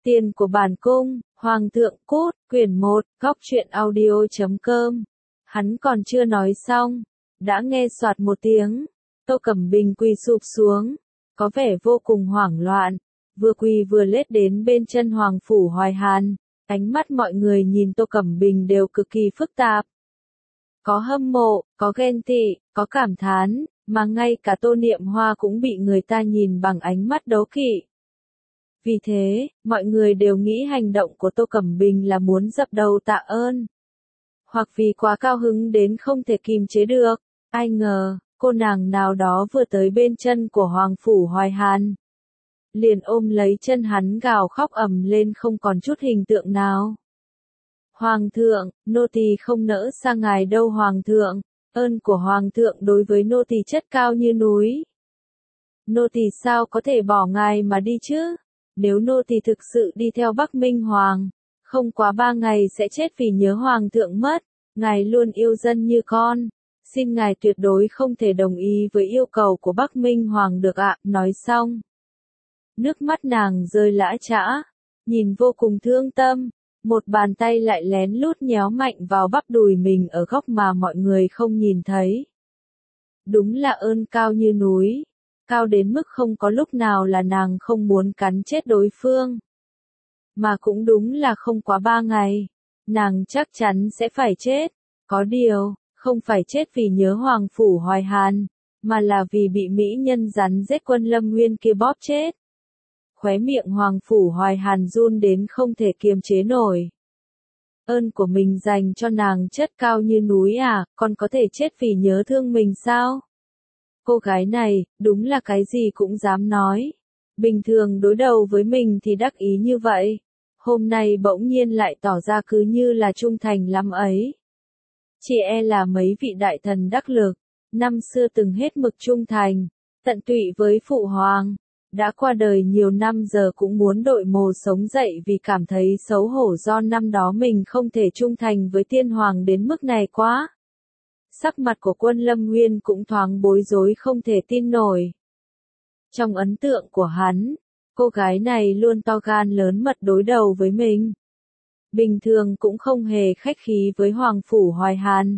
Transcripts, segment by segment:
Tiền của bản cung, Hoàng thượng cút, quyển 1, góc truyện audio.com. Hắn còn chưa nói xong, đã nghe soạt một tiếng, Tô Cẩm Bình quỳ sụp xuống, có vẻ vô cùng hoảng loạn, vừa quỳ vừa lết đến bên chân Hoàng phủ Hoài Hàn, ánh mắt mọi người nhìn Tô Cẩm Bình đều cực kỳ phức tạp. Có hâm mộ, có ghen tị, có cảm thán, mà ngay cả Tô Niệm Hoa cũng bị người ta nhìn bằng ánh mắt đố kỵ. Vì thế, mọi người đều nghĩ hành động của Tô Cẩm Bình là muốn dập đầu tạ ơn. Hoặc vì quá cao hứng đến không thể kìm chế được, ai ngờ, cô nàng nào đó vừa tới bên chân của Hoàng phủ Hoài Hàn. Liền ôm lấy chân hắn gào khóc ầm lên không còn chút hình tượng nào. Hoàng thượng, nô tỳ không nỡ xa ngài đâu Hoàng thượng, ơn của Hoàng thượng đối với nô tỳ chất cao như núi. Nô tỳ sao có thể bỏ ngài mà đi chứ? Nếu nô tỳ thực sự đi theo Bắc Minh Hoàng, không quá 3 ngày sẽ chết vì nhớ Hoàng thượng mất, ngài luôn yêu dân như con, xin ngài tuyệt đối không thể đồng ý với yêu cầu của Bắc Minh Hoàng được ạ. Nói xong, nước mắt nàng rơi lã chã, nhìn vô cùng thương tâm, một bàn tay lại lén lút nhéo mạnh vào bắp đùi mình ở góc mà mọi người không nhìn thấy. Đúng là ơn cao như núi. Cao đến mức không có lúc nào là nàng không muốn cắn chết đối phương. Mà cũng đúng là không quá 3 ngày, nàng chắc chắn sẽ phải chết. Có điều, không phải chết vì nhớ Hoàng phủ Hoài Hàn, mà là vì bị mỹ nhân rắn giết Quân Lâm Nguyên kia bóp chết. Khóe miệng Hoàng phủ Hoài Hàn run đến không thể kiềm chế nổi. Ơn của mình dành cho nàng chất cao như núi à, còn có thể chết vì nhớ thương mình sao? Cô gái này, đúng là cái gì cũng dám nói. Bình thường đối đầu với mình thì đắc ý như vậy. Hôm nay bỗng nhiên lại tỏ ra cứ như là trung thành lắm ấy. Chỉ e là mấy vị đại thần đắc lực, năm xưa từng hết mực trung thành, tận tụy với phụ hoàng. Đã qua đời nhiều năm giờ cũng muốn đội mồ sống dậy vì cảm thấy xấu hổ do năm đó mình không thể trung thành với tiên hoàng đến mức này quá. Sắc mặt của Quân Lâm Nguyên cũng thoáng bối rối không thể tin nổi. Trong ấn tượng của hắn, cô gái này luôn to gan lớn mật đối đầu với mình. Bình thường cũng không hề khách khí với Hoàng phủ Hoài Hàn.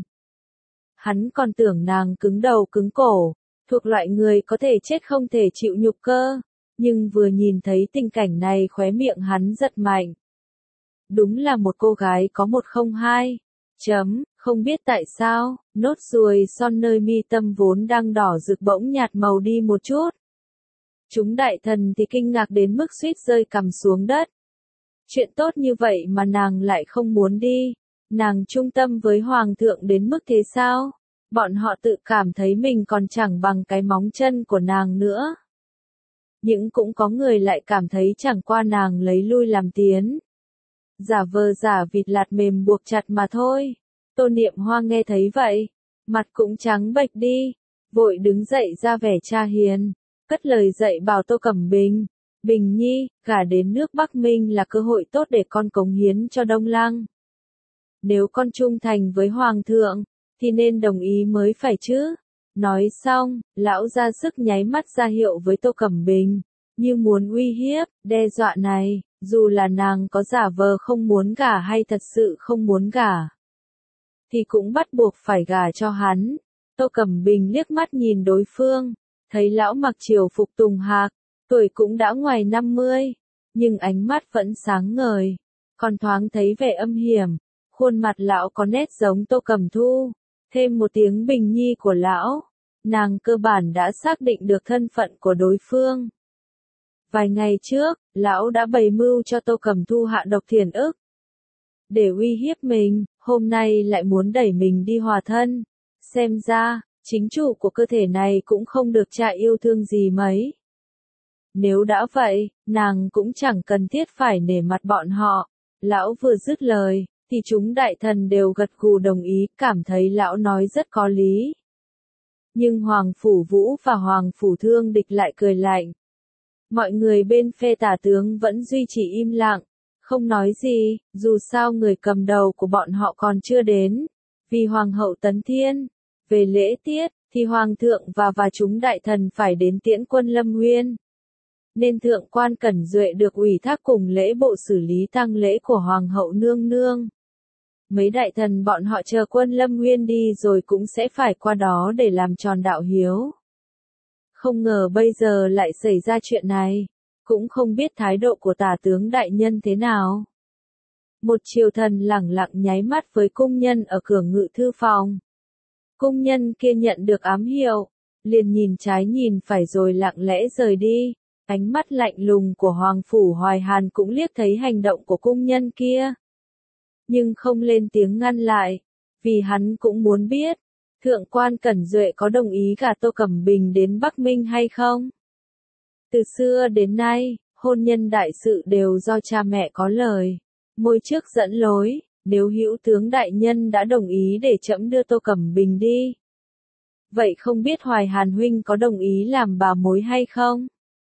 Hắn còn tưởng nàng cứng đầu cứng cổ, thuộc loại người có thể chết không thể chịu nhục cơ, nhưng vừa nhìn thấy tình cảnh này khóe miệng hắn giật mạnh. Đúng là một cô gái có 102. Không biết tại sao, nốt ruồi son nơi mi tâm vốn đang đỏ rực bỗng nhạt màu đi một chút. Chúng đại thần thì kinh ngạc đến mức suýt rơi cằm xuống đất. Chuyện tốt như vậy mà nàng lại không muốn đi. Nàng trung tâm với Hoàng thượng đến mức thế sao? Bọn họ tự cảm thấy mình còn chẳng bằng cái móng chân của nàng nữa. Nhưng cũng có người lại cảm thấy chẳng qua nàng lấy lui làm tiến. Giả vờ giả vịt lạt mềm buộc chặt mà thôi. Tô Niệm Hoa nghe thấy vậy, mặt cũng trắng bệch đi, vội đứng dậy ra vẻ cha hiền, cất lời dạy bảo Tô Cẩm Bình, Bình Nhi, gả đến nước Bắc Minh là cơ hội tốt để con cống hiến cho Đông Lăng. Nếu con trung thành với Hoàng thượng, thì nên đồng ý mới phải chứ. Nói xong, lão ra sức nháy mắt ra hiệu với Tô Cẩm Bình, như muốn uy hiếp, đe dọa này, dù là nàng có giả vờ không muốn gả hay thật sự không muốn gả, thì cũng bắt buộc phải gả cho hắn. Tô Cẩm Bình liếc mắt nhìn đối phương, thấy lão mặc triều phục tùng hạc, tuổi cũng đã ngoài 50, nhưng ánh mắt vẫn sáng ngời, còn thoáng thấy vẻ âm hiểm, khuôn mặt lão có nét giống Tô Cẩm Thu, thêm một tiếng Bình Nhi của lão, nàng cơ bản đã xác định được thân phận của đối phương. Vài ngày trước, lão đã bày mưu cho Tô Cẩm Thu hạ độc thiền ức. Để uy hiếp mình, hôm nay lại muốn đẩy mình đi hòa thân. Xem ra, chính chủ của cơ thể này cũng không được cha yêu thương gì mấy. Nếu đã vậy, nàng cũng chẳng cần thiết phải nể mặt bọn họ. Lão vừa dứt lời, thì chúng đại thần đều gật gù đồng ý, cảm thấy lão nói rất có lý. Nhưng Hoàng phủ Vũ và Hoàng phủ Thương Địch lại cười lạnh. Mọi người bên phe tả tướng vẫn duy trì im lặng, không nói gì, dù sao người cầm đầu của bọn họ còn chưa đến. Vì Hoàng hậu Tấn Thiên, về lễ tiết, thì Hoàng thượng và chúng đại thần phải đến tiễn Quân Lâm Nguyên. nên thượng quan Cẩn Duệ được ủy thác cùng lễ bộ xử lý tang lễ của Hoàng hậu nương nương. Mấy đại thần bọn họ chờ Quân Lâm Nguyên đi rồi cũng sẽ phải qua đó để làm tròn đạo hiếu. Không ngờ bây giờ lại xảy ra chuyện này, cũng không biết thái độ của tả tướng đại nhân thế nào. Một triều thần lẳng lặng nháy mắt với cung nhân ở cửa ngự thư phòng. Cung nhân kia nhận được ám hiệu, liền nhìn trái nhìn phải rồi lặng lẽ rời đi. Ánh mắt lạnh lùng của Hoàng phủ Hoài Hàn cũng liếc thấy hành động của cung nhân kia. Nhưng không lên tiếng ngăn lại, vì hắn cũng muốn biết, thượng quan Cẩn Duệ có đồng ý gả Tô Cẩm Bình đến Bắc Minh hay không? Từ xưa đến nay, hôn nhân đại sự đều do cha mẹ có lời, môi trước dẫn lối, nếu hữu tướng đại nhân đã đồng ý để trẫm đưa Tô Cẩm Bình đi. Vậy không biết Hoài Hàn huynh có đồng ý làm bà mối hay không?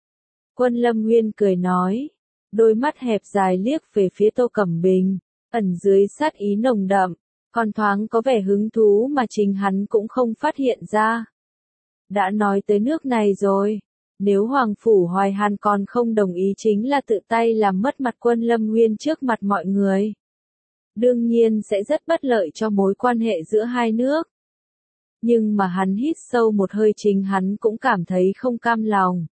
Quân Lâm Nguyên cười nói, đôi mắt hẹp dài liếc về phía Tô Cẩm Bình, ẩn dưới sát ý nồng đậm, còn thoáng có vẻ hứng thú mà chính hắn cũng không phát hiện ra. Đã nói tới nước này rồi, nếu Hoàng phủ Hoài Hàn còn không đồng ý chính là tự tay làm mất mặt Quân Lâm Nguyên trước mặt mọi người. Đương nhiên sẽ rất bất lợi cho mối quan hệ giữa hai nước. Nhưng mà hắn hít sâu một hơi, chính hắn cũng cảm thấy không cam lòng.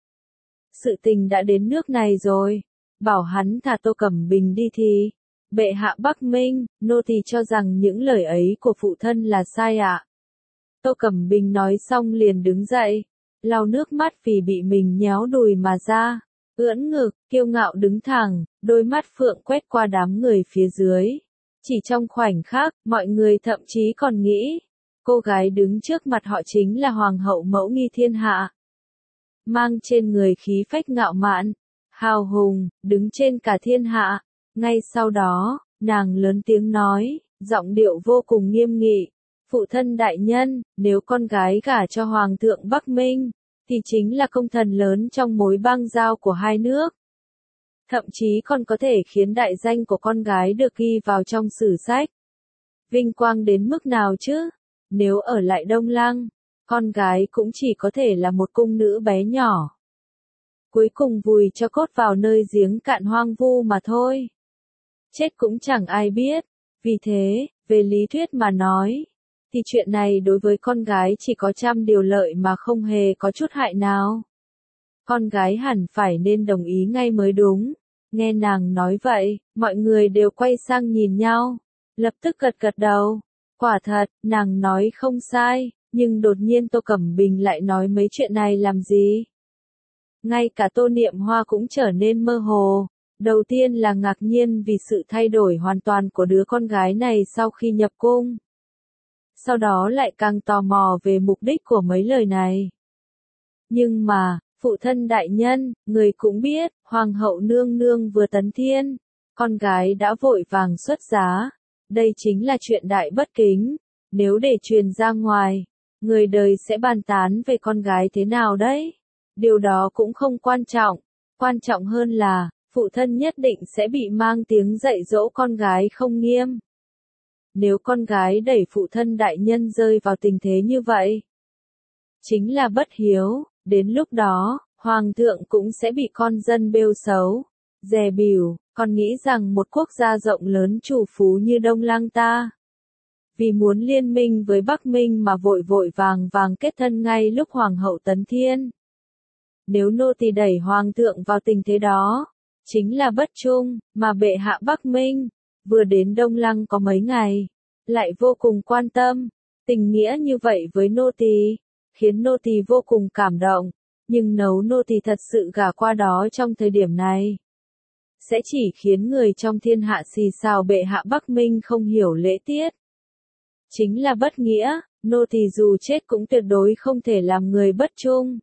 Sự tình đã đến nước này rồi, bảo hắn thả Tô Cẩm Bình đi thì, bệ hạ Bắc Minh, nô tỳ cho rằng những lời ấy của phụ thân là sai ạ. Tô Cẩm Bình nói xong liền đứng dậy, lau nước mắt vì bị mình nhéo đùi mà ra, ưỡn ngực, kiêu ngạo đứng thẳng, đôi mắt phượng quét qua đám người phía dưới. Chỉ trong khoảnh khắc, mọi người thậm chí còn nghĩ, cô gái đứng trước mặt họ chính là Hoàng hậu mẫu nghi thiên hạ. Mang trên người khí phách ngạo mạn, hào hùng, đứng trên cả thiên hạ. Ngay sau đó, nàng lớn tiếng nói, giọng điệu vô cùng nghiêm nghị, phụ thân đại nhân, nếu con gái gả cho Hoàng thượng Bắc Minh, thì chính là công thần lớn trong mối bang giao của hai nước. Thậm chí còn có thể khiến đại danh của con gái được ghi vào trong sử sách. Vinh quang đến mức nào chứ? Nếu ở lại Đông Lăng, con gái cũng chỉ có thể là một cung nữ bé nhỏ. Cuối cùng vùi cho cốt vào nơi giếng cạn hoang vu mà thôi. Chết cũng chẳng ai biết. Vì thế, về lý thuyết mà nói, thì chuyện này đối với con gái chỉ có trăm điều lợi mà không hề có chút hại nào. Con gái hẳn phải nên đồng ý ngay mới đúng. Nghe nàng nói vậy, mọi người đều quay sang nhìn nhau, lập tức gật gật đầu. Quả thật, nàng nói không sai, nhưng đột nhiên Tô Cẩm Bình lại nói mấy chuyện này làm gì? Ngay cả Tô Niệm Hoa cũng trở nên mơ hồ. Đầu tiên là ngạc nhiên vì sự thay đổi hoàn toàn của đứa con gái này sau khi nhập cung. Sau đó lại càng tò mò về mục đích của mấy lời này. Nhưng mà, phụ thân đại nhân, người cũng biết, Hoàng hậu nương nương vừa tấn thiên, con gái đã vội vàng xuất giá. Đây chính là chuyện đại bất kính, nếu để truyền ra ngoài, người đời sẽ bàn tán về con gái thế nào đấy. Điều đó cũng không quan trọng hơn là, phụ thân nhất định sẽ bị mang tiếng dạy dỗ con gái không nghiêm. Nếu con gái đẩy phụ thân đại nhân rơi vào tình thế như vậy, chính là bất hiếu, đến lúc đó, Hoàng thượng cũng sẽ bị con dân bêu xấu, dè bỉu, còn nghĩ rằng một quốc gia rộng lớn chủ phú như Đông Lăng ta, vì muốn liên minh với Bắc Minh mà vội vội vàng vàng kết thân ngay lúc Hoàng hậu tấn thiên. Nếu nô tỳ đẩy Hoàng thượng vào tình thế đó, chính là bất trung, mà bệ hạ Bắc Minh, vừa đến Đông Lăng có mấy ngày, lại vô cùng quan tâm, tình nghĩa như vậy với nô tỳ, khiến nô tỳ vô cùng cảm động, nhưng nếu nô tỳ thật sự gả qua đó trong thời điểm này, sẽ chỉ khiến người trong thiên hạ xì xào bệ hạ Bắc Minh không hiểu lễ tiết. Chính là bất nghĩa, nô tỳ dù chết cũng tuyệt đối không thể làm người bất trung,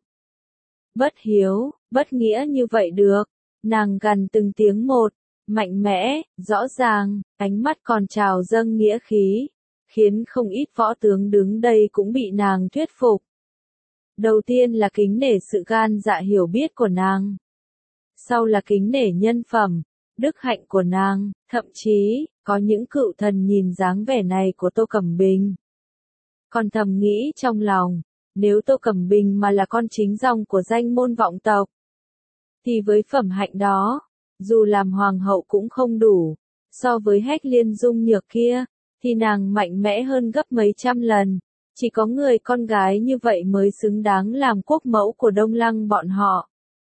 bất hiếu, bất nghĩa như vậy được. Nàng gằn từng tiếng một, mạnh mẽ, rõ ràng, ánh mắt còn trào dâng nghĩa khí, khiến không ít võ tướng đứng đây cũng bị nàng thuyết phục. Đầu tiên là kính nể sự gan dạ hiểu biết của nàng. Sau là kính nể nhân phẩm, đức hạnh của nàng, thậm chí, có những cựu thần nhìn dáng vẻ này của Tô Cẩm Bình. Còn thầm nghĩ trong lòng, nếu Tô Cẩm Bình mà là con chính dòng của danh môn vọng tộc, thì với phẩm hạnh đó, dù làm hoàng hậu cũng không đủ. So với Hách Liên Dung Nhược kia, thì nàng mạnh mẽ hơn gấp mấy trăm lần. Chỉ có người con gái như vậy mới xứng đáng làm quốc mẫu của Đông Lăng bọn họ.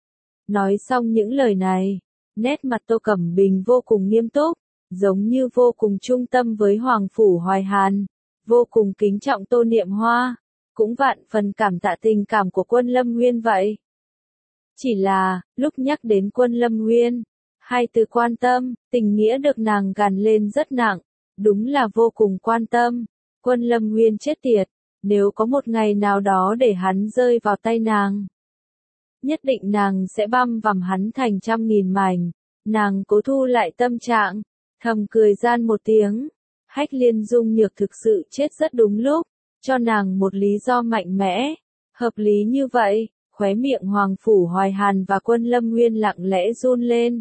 Nói xong những lời này, nét mặt Tô Cẩm Bình vô cùng nghiêm túc, giống như vô cùng trung tâm với Hoàng Phủ Hoài Hàn, vô cùng kính trọng Tô Niệm Hoa, cũng vạn phần cảm tạ tình cảm của Quân Lâm Nguyên vậy. Chỉ là, lúc nhắc đến Quân Lâm Nguyên, hai từ quan tâm, tình nghĩa được nàng gàn lên rất nặng, đúng là vô cùng quan tâm. Quân Lâm Nguyên chết tiệt, nếu có một ngày nào đó để hắn rơi vào tay nàng, nhất định nàng sẽ băm vằm hắn thành trăm nghìn mảnh. Nàng cố thu lại tâm trạng, thầm cười gian một tiếng. Hách Liên Dung Nhược thực sự chết rất đúng lúc, cho nàng một lý do mạnh mẽ, hợp lý như vậy. Khóe miệng Hoàng Phủ Hoài Hàn và Quân Lâm Nguyên lặng lẽ run lên.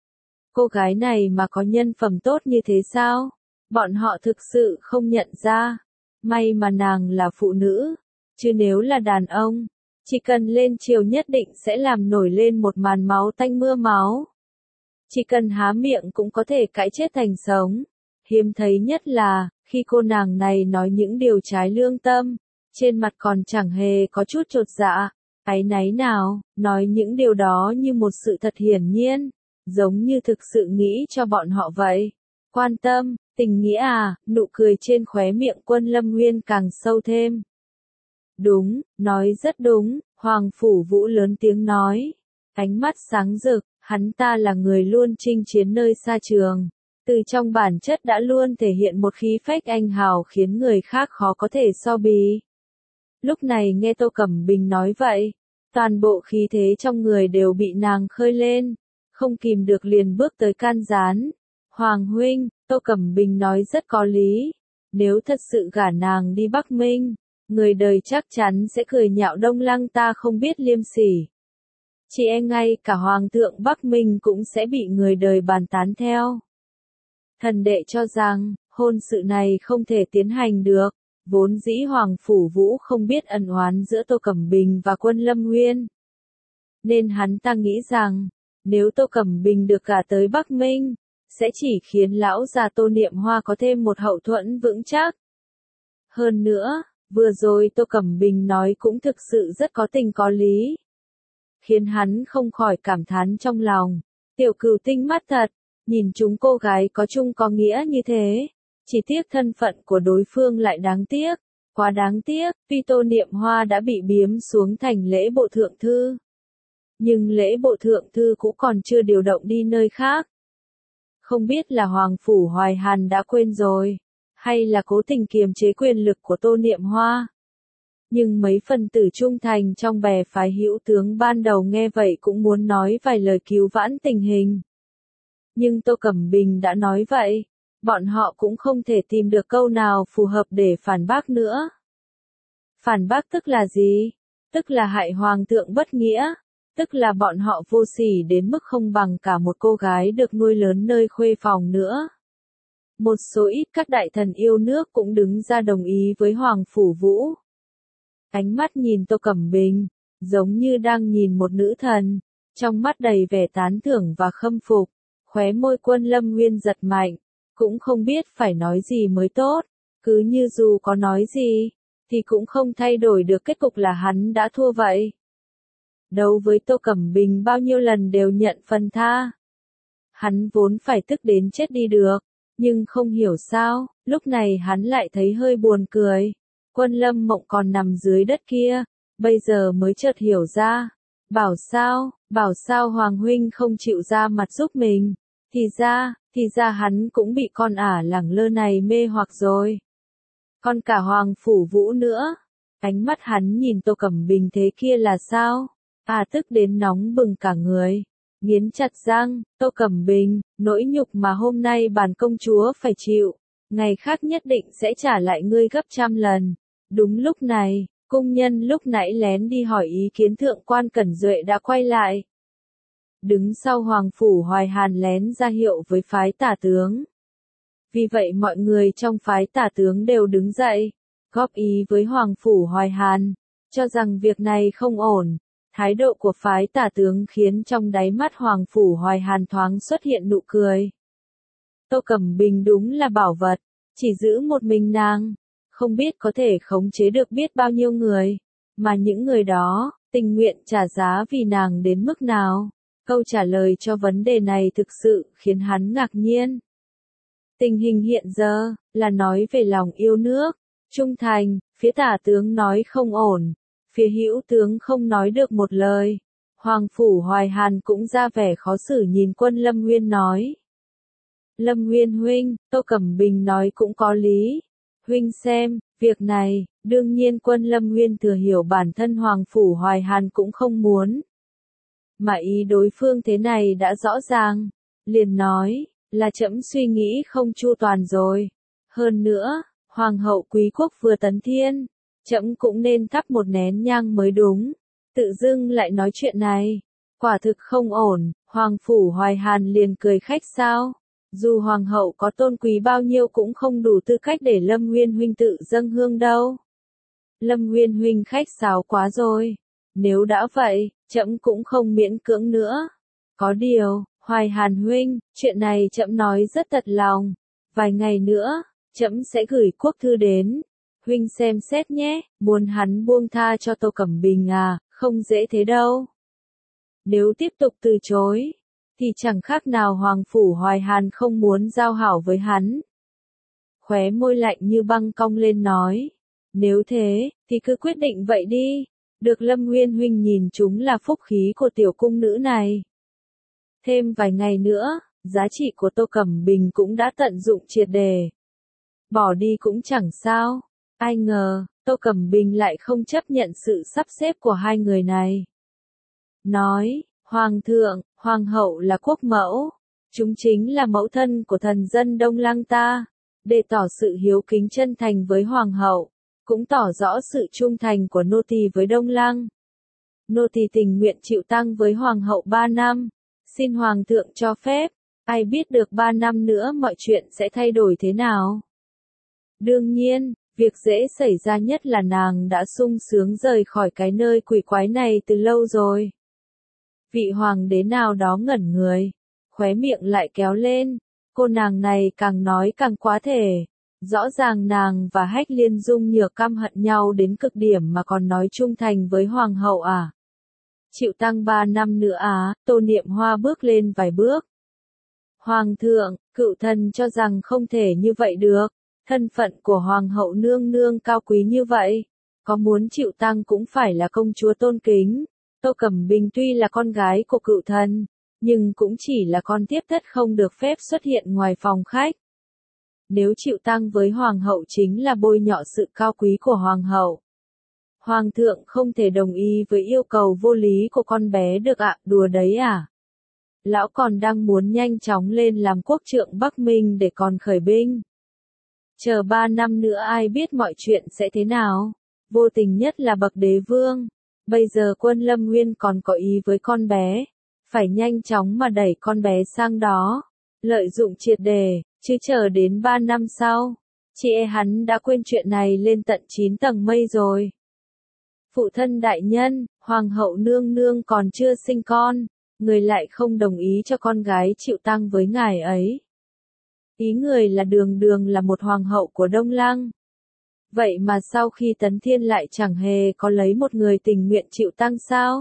Cô gái này mà có nhân phẩm tốt như thế sao? Bọn họ thực sự không nhận ra. May mà nàng là phụ nữ, chứ nếu là đàn ông, chỉ cần lên triều nhất định sẽ làm nổi lên một màn máu tanh mưa máu. Chỉ cần há miệng cũng có thể cãi chết thành sống. Hiếm thấy nhất là, khi cô nàng này nói những điều trái lương tâm, trên mặt còn chẳng hề có chút chột dạ, áy náy nào, nói những điều đó như một sự thật hiển nhiên, giống như thực sự nghĩ cho bọn họ vậy. Quan tâm, tình nghĩa à, nụ cười trên khóe miệng Quân Lâm Nguyên càng sâu thêm. Đúng, nói rất đúng, Hoàng Phủ Vũ lớn tiếng nói. Ánh mắt sáng rực, hắn ta là người luôn chinh chiến nơi xa trường. Từ trong bản chất đã luôn thể hiện một khí phách anh hào khiến người khác khó có thể so bì. Lúc này nghe Tô Cẩm Bình nói vậy, toàn bộ khí thế trong người đều bị nàng khơi lên, không kìm được liền bước tới can gián. Hoàng huynh, Tô Cẩm Bình nói rất có lý, nếu thật sự gả nàng đi Bắc Minh, người đời chắc chắn sẽ cười nhạo Đông Lăng ta không biết liêm sỉ. Chỉ e ngay cả Hoàng thượng Bắc Minh cũng sẽ bị người đời bàn tán theo. Thần đệ cho rằng, hôn sự này không thể tiến hành được, vốn dĩ Hoàng Phủ Vũ không biết ân oán giữa Tô Cẩm Bình và Quân Lâm Nguyên. Nên hắn ta nghĩ rằng, nếu Tô Cẩm Bình được gả tới Bắc Minh, sẽ chỉ khiến lão già Tô Niệm Hoa có thêm một hậu thuẫn vững chắc. Hơn nữa, vừa rồi Tô Cẩm Bình nói cũng thực sự rất có tình có lý, khiến hắn không khỏi cảm thán trong lòng. Tiểu Cửu tinh mắt thật, nhìn chúng cô gái có chung có nghĩa như thế. Chỉ tiếc thân phận của đối phương lại đáng tiếc, quá đáng tiếc, tuy Tô Niệm Hoa đã bị biếm xuống thành lễ bộ thượng thư. Nhưng lễ bộ thượng thư cũng còn chưa điều động đi nơi khác. Không biết là Hoàng Phủ Hoài Hàn đã quên rồi, hay là cố tình kiềm chế quyền lực của Tô Niệm Hoa. Nhưng mấy phần tử trung thành trong bè phái hữu tướng ban đầu nghe vậy cũng muốn nói vài lời cứu vãn tình hình. Nhưng Tô Cẩm Bình đã nói vậy, bọn họ cũng không thể tìm được câu nào phù hợp để phản bác nữa. Phản bác tức là gì? Tức là hại Hoàng thượng bất nghĩa, tức là bọn họ vô sỉ đến mức không bằng cả một cô gái được nuôi lớn nơi khuê phòng nữa. Một số ít các đại thần yêu nước cũng đứng ra đồng ý với Hoàng Phủ Vũ. Ánh mắt nhìn Tô Cẩm Bình, giống như đang nhìn một nữ thần, trong mắt đầy vẻ tán thưởng và khâm phục. Khóe môi Quân Lâm Nguyên giật mạnh, cũng không biết phải nói gì mới tốt, cứ như dù có nói gì, thì cũng không thay đổi được kết cục là hắn đã thua vậy. Đấu với Tô Cẩm Bình bao nhiêu lần đều nhận phần tha. Hắn vốn phải tức đến chết đi được, nhưng không hiểu sao, lúc này hắn lại thấy hơi buồn cười. Quân Lâm Mộng còn nằm dưới đất kia, bây giờ mới chợt hiểu ra. Bảo sao Hoàng huynh không chịu ra mặt giúp mình, thì ra hắn cũng bị con ả lẳng lơ này mê hoặc rồi. Còn cả Hoàng Phủ Vũ nữa, ánh mắt hắn nhìn Tô Cẩm Bình thế kia là sao? Tức đến nóng bừng cả người, nghiến chặt răng, Tô Cẩm Bình, nỗi nhục mà hôm nay bản công chúa phải chịu, ngày khác nhất định sẽ trả lại ngươi gấp trăm lần. Đúng lúc này, cung nhân lúc nãy lén đi hỏi ý kiến thượng quan Cẩn Duệ đã quay lại. Đứng sau Hoàng Phủ Hoài Hàn lén ra hiệu với phái tả tướng. Vì vậy mọi người trong phái tả tướng đều đứng dậy, góp ý với Hoàng Phủ Hoài Hàn, cho rằng việc này không ổn. Thái độ của phái tả tướng khiến trong đáy mắt Hoàng Phủ Hoài Hàn thoáng xuất hiện nụ cười. Tô Cẩm Bình đúng là bảo vật, chỉ giữ một mình nàng, không biết có thể khống chế được biết bao nhiêu người, mà những người đó, tình nguyện trả giá vì nàng đến mức nào. Câu trả lời cho vấn đề này thực sự khiến hắn ngạc nhiên. Tình hình hiện giờ, là nói về lòng yêu nước, trung thành, phía tả tướng nói không ổn, phía hữu tướng không nói được một lời. Hoàng Phủ Hoài Hàn cũng ra vẻ khó xử nhìn Quân Lâm Nguyên nói. Lâm Nguyên huynh, Tô Cẩm Bình nói cũng có lý. Huynh xem, việc này, đương nhiên Quân Lâm Nguyên thừa hiểu bản thân Hoàng Phủ Hoài Hàn cũng không muốn. Mà ý đối phương thế này đã rõ ràng, liền nói, là trẫm suy nghĩ không chu toàn rồi. Hơn nữa, Hoàng hậu quý quốc vừa tấn thiên, trẫm cũng nên thắp một nén nhang mới đúng. Tự dưng lại nói chuyện này, quả thực không ổn. Hoàng Phủ Hoài Hàn liền cười khách sao. Dù Hoàng hậu có tôn quý bao nhiêu cũng không đủ tư cách để Lâm Nguyên huynh tự dâng hương đâu. Lâm Nguyên huynh khách sáo quá rồi. Nếu đã vậy, trẫm cũng không miễn cưỡng nữa. Có điều, Hoài Hàn huynh, chuyện này trẫm nói rất thật lòng. Vài ngày nữa, trẫm sẽ gửi quốc thư đến. Huynh xem xét nhé, muốn hắn buông tha cho Tô Cẩm Bình à, không dễ thế đâu. Nếu tiếp tục từ chối, thì chẳng khác nào Hoàng Phủ Hoài Hàn không muốn giao hảo với hắn. Khóe môi lạnh như băng cong lên nói, nếu thế, thì cứ quyết định vậy đi. Được Lâm Nguyên huynh nhìn chúng là phúc khí của tiểu cung nữ này. Thêm vài ngày nữa, giá trị của Tô Cẩm Bình cũng đã tận dụng triệt đề. Bỏ đi cũng chẳng sao. Ai ngờ, Tô Cẩm Bình lại không chấp nhận sự sắp xếp của hai người này. Nói, Hoàng thượng, Hoàng hậu là quốc mẫu. Chúng chính là mẫu thân của thần dân Đông Lăng ta. Để tỏ sự hiếu kính chân thành với Hoàng hậu, cũng tỏ rõ sự trung thành của nô tỳ với Đông Lăng. Nô tỳ tình nguyện chịu tang với Hoàng hậu 3 năm. Xin Hoàng thượng cho phép, ai biết được 3 năm nữa mọi chuyện sẽ thay đổi thế nào. Đương nhiên, việc dễ xảy ra nhất là nàng đã sung sướng rời khỏi cái nơi quỷ quái này từ lâu rồi. Vị hoàng đế nào đó ngẩn người, khóe miệng lại kéo lên, cô nàng này càng nói càng quá thể. Rõ ràng nàng và Hách Liên Dung Nhược căm hận nhau đến cực điểm mà còn nói trung thành với Hoàng hậu à. Chịu tang 3 năm nữa à, Tô Niệm Hoa bước lên vài bước. Hoàng thượng, cựu thần cho rằng không thể như vậy được. Thân phận của Hoàng hậu nương nương cao quý như vậy, có muốn chịu tang cũng phải là công chúa tôn kính. Tô Cẩm Bình tuy là con gái của cựu thần, nhưng cũng chỉ là con tiếp thất không được phép xuất hiện ngoài phòng khách. Nếu chịu tang với Hoàng hậu chính là bôi nhọ sự cao quý của Hoàng hậu. Hoàng thượng không thể đồng ý với yêu cầu vô lý của con bé được ạ, đùa đấy à? Lão còn đang muốn nhanh chóng lên làm quốc trượng Bắc Minh để còn khởi binh. Chờ 3 năm nữa ai biết mọi chuyện sẽ thế nào. Vô tình nhất là bậc đế vương. Bây giờ Quân Lâm Nguyên còn có ý với con bé. Phải nhanh chóng mà đẩy con bé sang đó. Lợi dụng triệt đề, chứ chờ đến 3 năm sau. Chị e hắn đã quên chuyện này lên tận 9 tầng mây rồi. Phụ thân đại nhân, Hoàng hậu nương nương còn chưa sinh con. Người lại không đồng ý cho con gái chịu tang với ngài ấy. Ý người là đường đường là một hoàng hậu của Đông Lăng. Vậy mà sau khi tấn thiên lại chẳng hề có lấy một người tình nguyện chịu tang sao?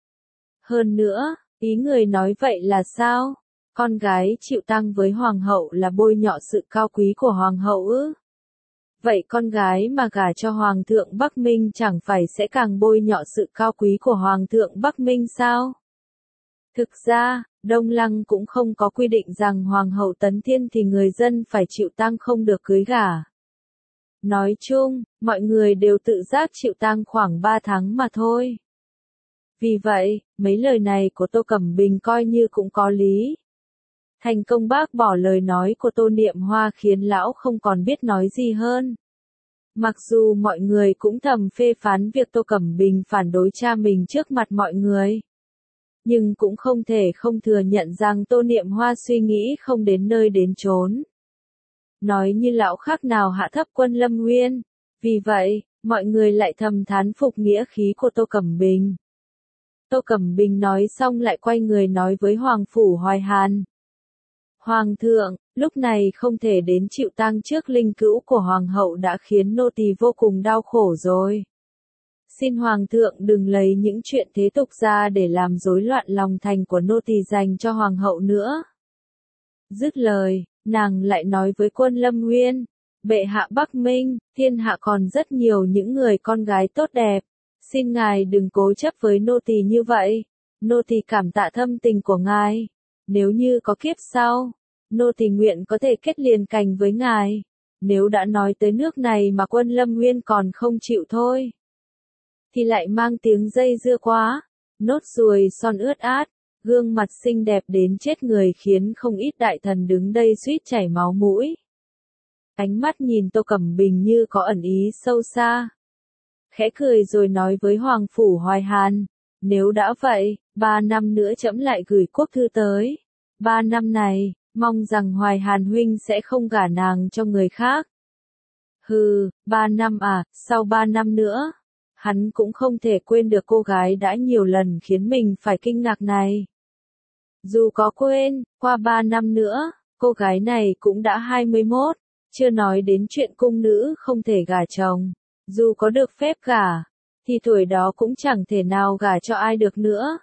Hơn nữa, ý người nói vậy là sao? Con gái chịu tang với hoàng hậu là bôi nhọ sự cao quý của hoàng hậu ư? Vậy con gái mà gả cho Hoàng thượng Bắc Minh chẳng phải sẽ càng bôi nhọ sự cao quý của Hoàng thượng Bắc Minh sao? Thực ra, Đông Lăng cũng không có quy định rằng Hoàng hậu tấn thiên thì người dân phải chịu tang không được cưới gả. Nói chung, mọi người đều tự giác chịu tang khoảng 3 tháng mà thôi. Vì vậy, mấy lời này của Tô Cẩm Bình coi như cũng có lý. Thành công bác bỏ lời nói của Tô Niệm Hoa khiến lão không còn biết nói gì hơn. Mặc dù mọi người cũng thầm phê phán việc Tô Cẩm Bình phản đối cha mình trước mặt mọi người. Nhưng cũng không thể không thừa nhận rằng Tô Niệm Hoa suy nghĩ không đến nơi đến chốn. Nói như lão khác nào hạ thấp Quân Lâm Nguyên. Vì vậy, mọi người lại thầm thán phục nghĩa khí của Tô Cẩm Bình. Tô Cẩm Bình nói xong lại quay người nói với Hoàng Phủ Hoài Hàn. Hoàng thượng, lúc này không thể đến chịu tang trước linh cữu của Hoàng hậu đã khiến nô tỳ vô cùng đau khổ rồi. Xin Hoàng thượng đừng lấy những chuyện thế tục ra để làm rối loạn lòng thành của nô tỳ dành cho Hoàng hậu nữa. Dứt lời, nàng lại nói với Quân Lâm Nguyên, bệ hạ Bắc Minh, thiên hạ còn rất nhiều những người con gái tốt đẹp. Xin ngài đừng cố chấp với nô tỳ như vậy. Nô tỳ cảm tạ thâm tình của ngài. Nếu như có kiếp sau, nô tỳ nguyện có thể kết liền cành với ngài. Nếu đã nói tới nước này mà Quân Lâm Nguyên còn không chịu thôi, thì lại mang tiếng dây dưa quá. Nốt ruồi son ướt át, gương mặt xinh đẹp đến chết người khiến không ít đại thần đứng đây suýt chảy máu mũi. Ánh mắt nhìn Tô Cẩm Bình như có ẩn ý sâu xa. Khẽ cười rồi nói với Hoàng Phủ Hoài Hàn, nếu đã vậy, 3 năm nữa trẫm lại gửi quốc thư tới. 3 năm này, mong rằng Hoài Hàn huynh sẽ không gả nàng cho người khác. Hừ, 3 năm à, sau 3 năm nữa, hắn cũng không thể quên được cô gái đã nhiều lần khiến mình phải kinh ngạc này. Dù có quên, qua 3 năm nữa, cô gái này cũng đã 21, chưa nói đến chuyện cung nữ không thể gả chồng. Dù có được phép gả, thì tuổi đó cũng chẳng thể nào gả cho ai được nữa.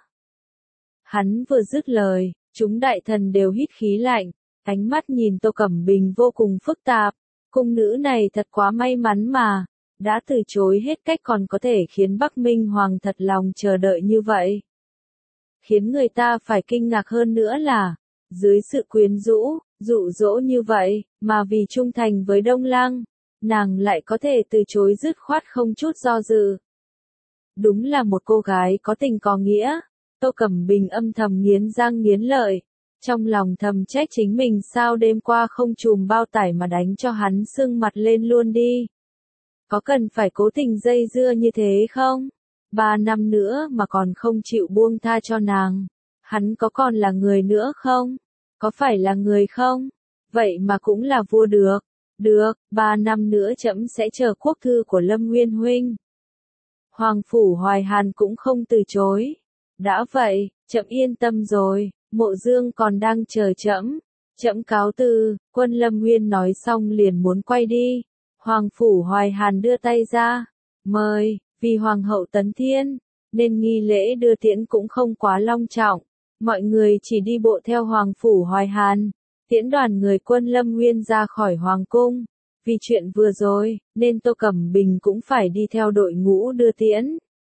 Hắn vừa dứt lời, chúng đại thần đều hít khí lạnh, ánh mắt nhìn Tô Cẩm Bình vô cùng phức tạp. Cung nữ này thật quá may mắn mà, đã từ chối hết cách còn có thể khiến Bắc Minh Hoàng thật lòng chờ đợi như vậy. Khiến người ta phải kinh ngạc hơn nữa là, dưới sự quyến rũ, dụ dỗ như vậy, mà vì trung thành với Đông Lăng, nàng lại có thể từ chối dứt khoát không chút do dự. Đúng là một cô gái có tình có nghĩa. Tô Cẩm Bình âm thầm nghiến răng nghiến lợi, trong lòng thầm trách chính mình sao đêm qua không chùm bao tải mà đánh cho hắn sưng mặt lên luôn đi. Có cần phải cố tình dây dưa như thế không? 3 năm nữa mà còn không chịu buông tha cho nàng. Hắn có còn là người nữa không? Có phải là người không? Vậy mà cũng là vua được. Được, 3 năm nữa trẫm sẽ chờ quốc thư của Lâm Nguyên huynh. Hoàng Phủ Hoài Hàn cũng không từ chối. Đã vậy, trẫm yên tâm rồi, Mộ Dương còn đang chờ trẫm. Trẫm cáo từ. Quân Lâm Nguyên nói xong liền muốn quay đi. Hoàng Phủ Hoài Hàn đưa tay ra. Mời, vì Hoàng hậu tấn thiên, nên nghi lễ đưa tiễn cũng không quá long trọng. Mọi người chỉ đi bộ theo Hoàng Phủ Hoài Hàn. Tiễn đoàn người Quân Lâm Nguyên ra khỏi Hoàng cung. Vì chuyện vừa rồi, nên Tô Cẩm Bình cũng phải đi theo đội ngũ đưa tiễn.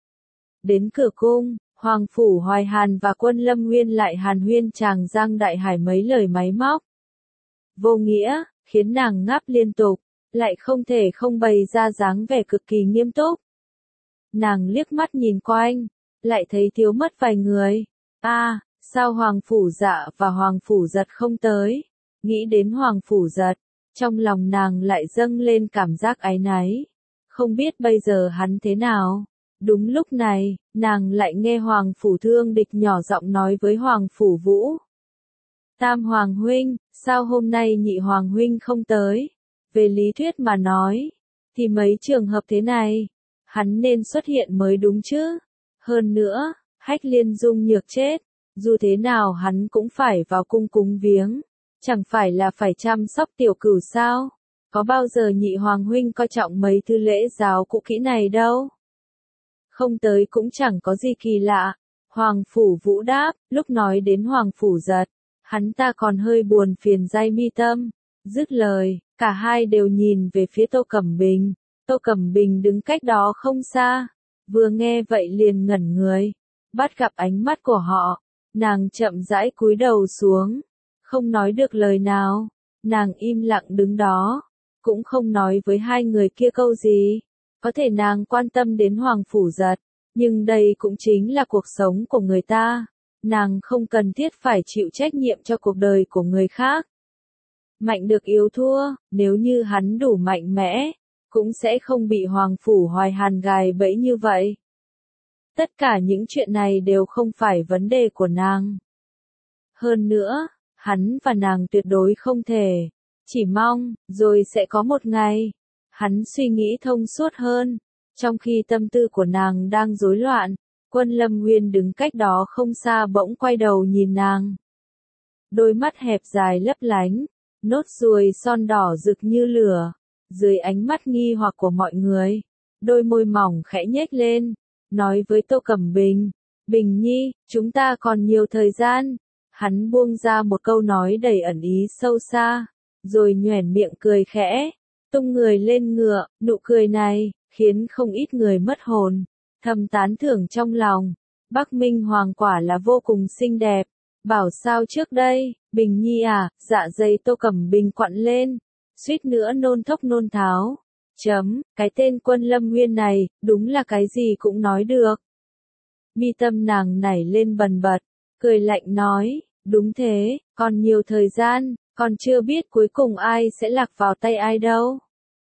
Đến cửa cung, Hoàng Phủ Hoài Hàn và Quân Lâm Nguyên lại hàn huyên tràng giang đại hải mấy lời máy móc. Vô nghĩa, khiến nàng ngáp liên tục, lại không thể không bày ra dáng vẻ cực kỳ nghiêm túc. Nàng liếc mắt nhìn quanh, lại thấy thiếu mất vài người. Sao Hoàng Phủ Dạ và Hoàng Phủ Giật không tới? Nghĩ đến Hoàng Phủ Giật, trong lòng nàng lại dâng lên cảm giác áy náy. Không biết bây giờ hắn thế nào? Đúng lúc này, nàng lại nghe Hoàng Phủ Thương Địch nhỏ giọng nói với Hoàng Phủ Vũ. Tam Hoàng huynh, sao hôm nay nhị Hoàng huynh không tới? Về lý thuyết mà nói, thì mấy trường hợp thế này, hắn nên xuất hiện mới đúng chứ. Hơn nữa, Hách Liên Dung nhược chết, dù thế nào hắn cũng phải vào cung cúng viếng. Chẳng phải là phải chăm sóc tiểu cửu sao? Có bao giờ nhị Hoàng huynh coi trọng mấy thứ lễ giáo cũ kỹ này đâu? Không tới cũng chẳng có gì kỳ lạ. Hoàng Phủ Vũ đáp, lúc nói đến Hoàng Phủ Giật, hắn ta còn hơi buồn phiền day mi tâm. Dứt lời, cả hai đều nhìn về phía Tô Cẩm Bình. Tô Cẩm Bình đứng cách đó không xa, vừa nghe vậy liền ngẩn người. Bắt gặp ánh mắt của họ, nàng chậm rãi cúi đầu xuống, không nói được lời nào. Nàng im lặng đứng đó, cũng không nói với hai người kia câu gì. Có thể nàng quan tâm đến Hoàng Phủ Giật, nhưng đây cũng chính là cuộc sống của người ta. Nàng không cần thiết phải chịu trách nhiệm cho cuộc đời của người khác. Mạnh được yếu thua, nếu như hắn đủ mạnh mẽ, cũng sẽ không bị Hoàng Phủ Hoài Hàn gài bẫy như vậy. Tất cả những chuyện này đều không phải vấn đề của nàng. Hơn nữa, hắn và nàng tuyệt đối không thể. Chỉ mong, rồi sẽ có một ngày, hắn suy nghĩ thông suốt hơn. Trong khi tâm tư của nàng đang rối loạn, Quân Lâm Nguyên đứng cách đó không xa bỗng quay đầu nhìn nàng. Đôi mắt hẹp dài lấp lánh, nốt ruồi son đỏ rực như lửa, dưới ánh mắt nghi hoặc của mọi người, đôi môi mỏng khẽ nhếch lên, nói với Tô Cẩm Bình, Bình Nhi, chúng ta còn nhiều thời gian. Hắn buông ra một câu nói đầy ẩn ý sâu xa, rồi nhoẻn miệng cười khẽ, tung người lên ngựa, nụ cười này, khiến không ít người mất hồn, thầm tán thưởng trong lòng. Bắc Minh Hoàng quả là vô cùng xinh đẹp, bảo sao trước đây, Bình Nhi à, dạ dày Tô Cẩm Bình quặn lên, suýt nữa nôn thốc nôn tháo. Cái tên Quân Lâm Nguyên này, đúng là cái gì cũng nói được. Mi tâm nàng nảy lên bần bật, cười lạnh nói, đúng thế, còn nhiều thời gian, còn chưa biết cuối cùng ai sẽ lạc vào tay ai đâu.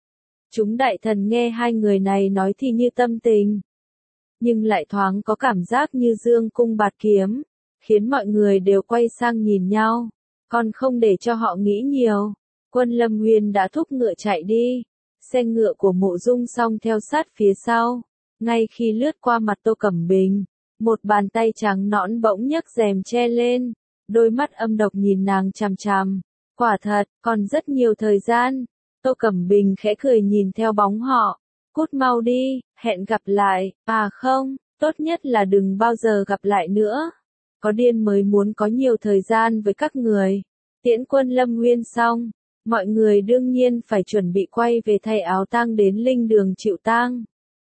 Chúng đại thần nghe hai người này nói thì như tâm tình, nhưng lại thoáng có cảm giác như dương cung bạt kiếm, khiến mọi người đều quay sang nhìn nhau, còn không để cho họ nghĩ nhiều. Quân Lâm Nguyên đã thúc ngựa chạy đi, xe ngựa của Mộ Dung Song theo sát phía sau, ngay khi lướt qua mặt Tô Cẩm Bình, một bàn tay trắng nõn bỗng nhấc rèm che lên, đôi mắt âm độc nhìn nàng chằm chằm. Quả thật, còn rất nhiều thời gian. Tô Cẩm Bình khẽ cười nhìn theo bóng họ. Cút mau đi, hẹn gặp lại, à không, tốt nhất là đừng bao giờ gặp lại nữa. Có điên mới muốn có nhiều thời gian với các người. Tiễn Quân Lâm Nguyên xong, mọi người đương nhiên phải chuẩn bị quay về thay áo tang đến linh đường chịu tang.